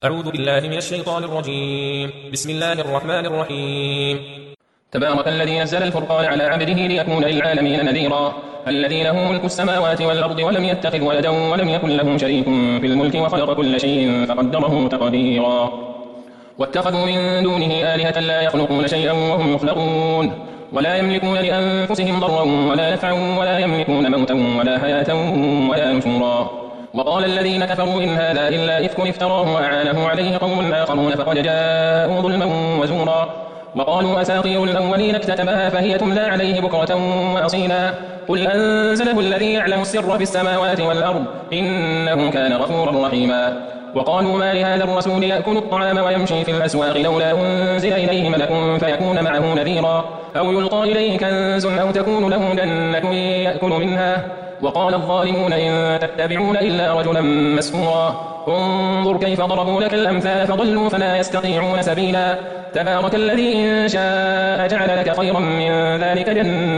أعوذ بالله من الشيطان الرجيم. بسم الله الرحمن الرحيم. تبارك الذي نزل الفرقان على عبده ليكون للعالمين نذيرا الذي له ملك السماوات والأرض ولم يتخذ ولدا ولم يكن له شريك في الملك وخلق كل شيء فقدره تقديرا واتخذوا من دونه آلهة لا يخلقون شيئا وهم يخلقون ولا يملكون لأنفسهم ضرا ولا نفعا ولا يملكون موتا ولا حياة ولا نشورا وقال الذين كفروا إن هذا إلا إفك افتراه وأعانه عليه قوم آخرون فقد جاءوا ظلما وزورا وقالوا أساطير الأولين اكتتبها فهي تملى عليه بكرة وأصيلا قل أنزله الذي يعلم السر في السماوات والأرض إنه كان غفورا رحيما وقالوا ما لهذا الرسول يأكل الطعام ويمشي في الأسواق لولا أنزل إليه ملك فيكون معه نذيرا أو يلقى إليه كنز أو تكون له جنة يأكل منها وقال الظالمون إن تتبعون إلا رجلا مسحورا انظر كيف ضربوا لك الأمثال فضلوا فلا يستطيعون سبيلا تبارك الذي إن شاء جعل لك خيرا من ذلك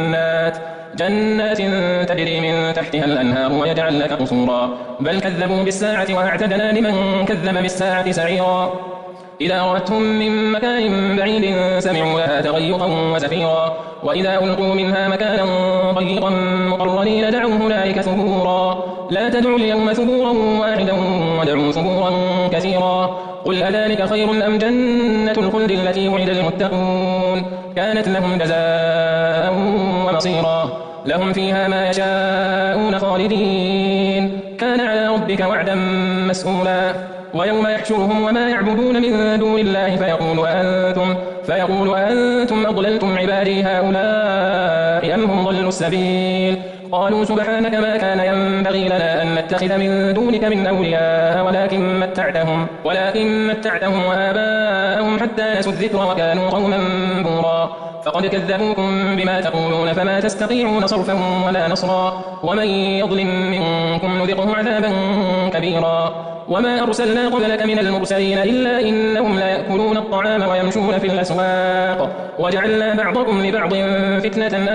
جنات تجري من تحتها الأنهار ويجعل لك قصورا بل كذبوا بالساعة وأعتدنا لمن كذب بالساعة سعيرا إذا رأتهم من مكان بعيد سمعوا لها تغيظا وزفيرا وإذا ألقوا منها مكانا ضيقا مقرنين دعوا هنالك ثبورا لا تدعوا اليوم ثبورا واحدا ودعوا ثبورا كثيرا قل أذلك خير أم جنة الخلد التي وعد المتقون كانت لهم جزاء ومصيرا لهم فيها ما يشاءون خالدين كان على ربك وعدا مسئولا ويوم يحشرهم وما يعبدون من دون الله فيقول أنتم أضللتم عبادي هؤلاء أم هم ضلوا السبيل قالوا سبحانك ما كان ينبغي لنا أن نتخذ من دونك من أولياء ولكن متعتهم وآباءهم حتى نسوا الذكر وكانوا قوما بورا فقد كذبوكم بما تقولون فما تستطيعون صرفا ولا نصرا ومن يظلم منكم نذقه عذابا كبيرا وما أرسلنا قبلك من المرسلين إلا إنهم لا يأكلون الطعام ويمشون في الأسواق وجعلنا بعضكم لبعض فتنة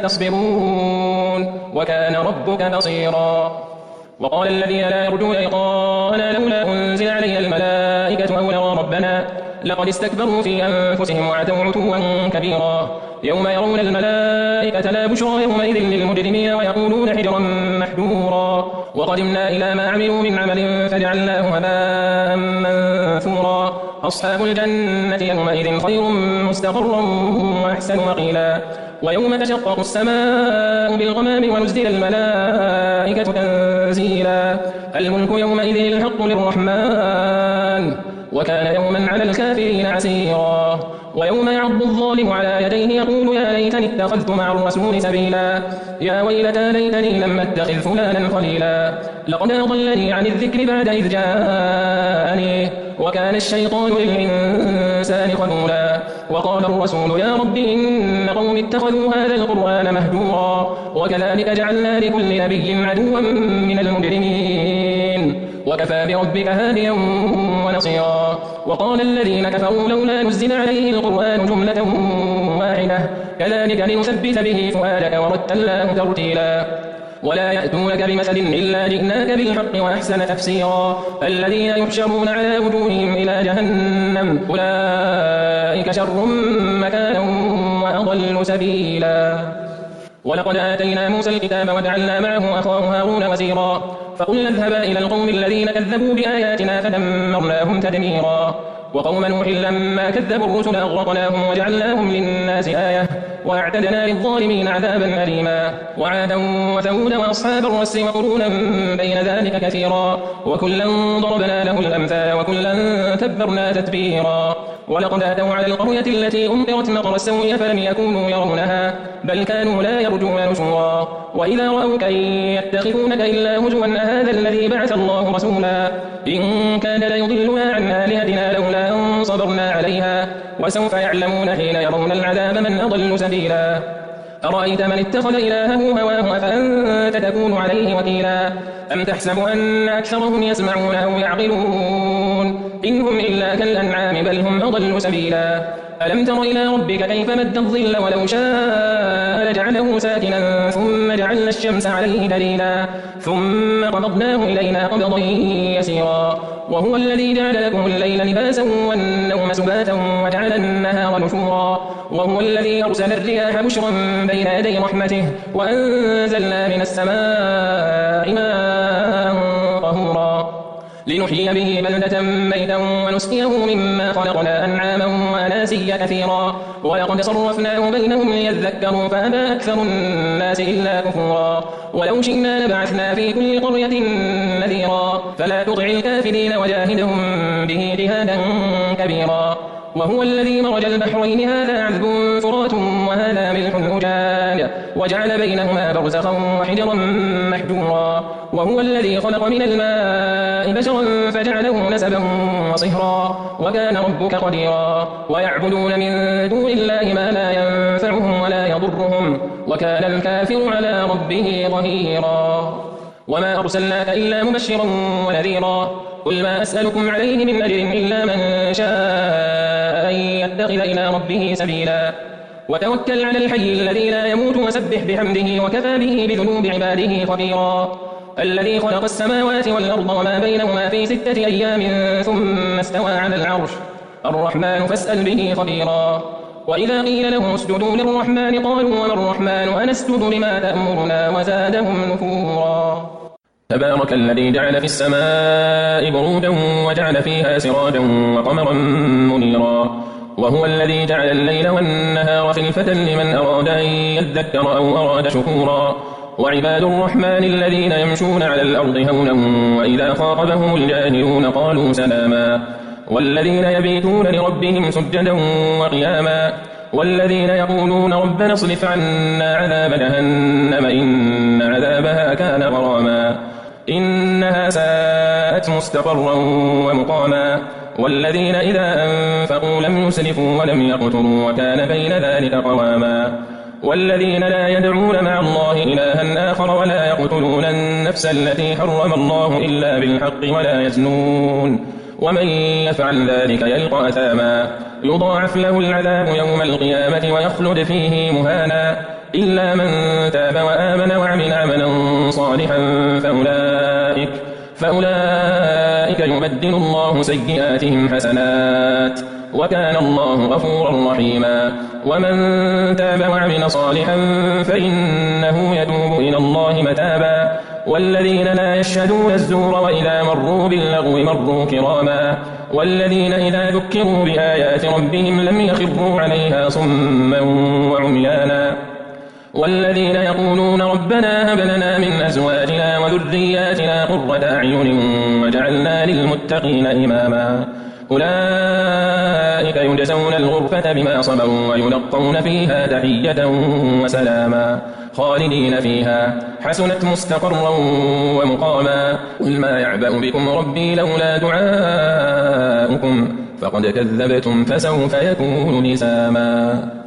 أتصبرون وكان ربك بصيرا وقال الذين لا يرجون لقاءنا لولا أنزل علينا الملائكة أو نرى ربنا لقد استكبروا في أنفسهم وعتوا عتوا كبيرا يوم يرون الملائكة لا بشرى يومئذ للمجرمين ويقولون حجرا محجورا وقدمنا إلى ما عملوا من عمل فجعلناه هباء منثورا أصحاب الجنة يومئذ خير مستقرا وأحسن مقيلا ويوم تشقق السماء بالغمام ونزل الملائكة تنزيلا الملك يومئذ الحق للرحمن وكان يوما على الكافرين عسيرا ويوم يعض الظالم على يديه يقول يا ليتني اتخذت مع الرسول سبيلا يا ويلتى ليتني لم اتخذ فلانا خليلا لقد أضلني عن الذكر بعد إذ جاءني وكان الشيطان للإنسان خذولا وقال الرسول يا رب إن قوم اتخذوا هذا القرآن مهجورا وكذلك جعلنا لكل نبي عدوا من المجرمين وكفى بربك هاديا ونصيرا وقال الذين كفروا لولا نزل عليه القرآن جملة واحدة كذلك لنثبت به فؤادك ورتلناه ترتيلا ولا يأتونك بمثل إلا جئناك بالحق وأحسن تفسيرا الذين يحشرون على وجوههم إلى جهنم أولئك شر مكانا وأضل سبيلا ولقد آتينا موسى الكتاب وجعلنا معه أخاه هارون وزيرا فقلنا اذهبا إلى القوم الذين كذبوا بآياتنا فدمرناهم تدميرا وقوم نوح لما كذبوا الرسل أغرقناهم وجعلناهم للناس آية وأعتدنا للظالمين عذابا أليما وعادا وثمود وأصحاب الرس وقرونا بين ذلك كثيرا وكلا ضربنا له الأمثال وكلا تبرنا تتبيرا ولقد أتوا على القرية التي أمطرت مطر السوء فلم يكونوا يرونها بل كانوا لا يرجون نشورا وإذا رأوك إن يتخذونك إلا هزوا أهذا الذي بعث الله رسولا إن كان ليضلنا عن آلهتنا لولا أن صبرنا عليها وسوف يعلمون حين يرون العذاب من أضل سبيلا أرأيت من اتخذ إلهه هواه فأنت تكون عليه وكيلا أم تحسب أن أكثرهم يسمعون أو يعقلون إنهم إلا كالأنعام بل هم أضل سبيلا ألم تر إلى ربك كيف مد الظل ولو شاء لجعله ساكنا ثم جعلنا الشمس عليه دليلا ثم قبضناه إلينا قبضا يسيرا وهو الذي جعل لكم الليل لباسا والنوم سباتا وجعل النهار نشورا وهو الذي أرسل الرياح بشرا بين يدي رحمته وأنزلنا من السماء ماء طهورا لنحيي به بلدة ميتا ونسقيه مما خلقنا أنعاما وأناسيا كثيرا ولقد صرفناه بينهم ليذكروا فأبى أكثر الناس إلا كفورا ولو شئنا لبعثنا في كل قرية نذيرا فلا تطع الكافرين وجاهدهم به جهادا كبيرا وهو الذي مرج البحرين هذا عذب فرات وهذا ملح أجاج وجعل بينهما برزخا وحجرا محجورا وهو الذي خلق من الماء بشرا فجعله نسبا وصهرا وكان ربك قديرا ويعبدون من دون الله ما لا ينفعهم ولا يضرهم وكان الكافر على ربه ظهيرا وما أرسلناك إلا مبشرا ونذيرا قل ما أسألكم عليه من أجر إلا من شاء أن يتخذ إلى ربه سبيلا وتوكل على الحي الذي لا يموت وسبح بحمده وكفى به بذنوب عباده خبيرا الذي خلق السماوات والأرض وما بينهما في 6 أيام ثم استوى على العرش الرحمن فاسأل به خبيرا وإذا قيل لهم اسجدوا للرحمن قالوا وما الرحمن أنسجد لما تأمرنا وزادهم نفورا تبارك الذي جعل في السماء بروجا وجعل فيها سراجا وقمرا منيرا وهو الذي جعل الليل والنهار خلفة لمن أراد أن يذكر أو أراد شكورا وعباد الرحمن الذين يمشون على الأرض هونا وإذا خاطبهم الجاهلون قالوا سلاما والذين يبيتون لربهم سجدا وقياما والذين يقولون ربنا اصرف عنا عذاب جهنم إن عذابها كان غراما إنها ساءت مستقرا ومقاما والذين إذا أنفقوا لم يسرفوا ولم يقتروا وكان بين ذلك قواما والذين لا يدعون مع الله إلها آخر ولا يقتلون النفس التي حرم الله إلا بالحق ولا يزنون ومن يفعل ذلك يلقى أثاما يضاعف له العذاب يوم القيامة ويخلد فيه مهانا إلا من تاب وآمن وعمل عملا صالحا فأولئك يبدل الله سيئاتهم حسنات وكان الله غفورا رحيما ومن تاب وعمل صالحا فإنه يتوب إلى الله متابا والذين لا يشهدون الزور وإذا مروا باللغو مروا كراما والذين إذا ذكروا بآيات ربهم لم يخروا عليها صما وعميانا والذين يقولون ربنا هب لنا من أزواجنا وذرياتنا قرة أعين وجعلنا للمتقين إماما أولئك يجزون الغرفة بما صبروا ويلقون فيها تحية وسلاما خالدين فيها حسنت مستقرا ومقاما قل ما يعبأ بكم ربي لولا دعاؤكم فقد كذبتم فسوف يكون لزاما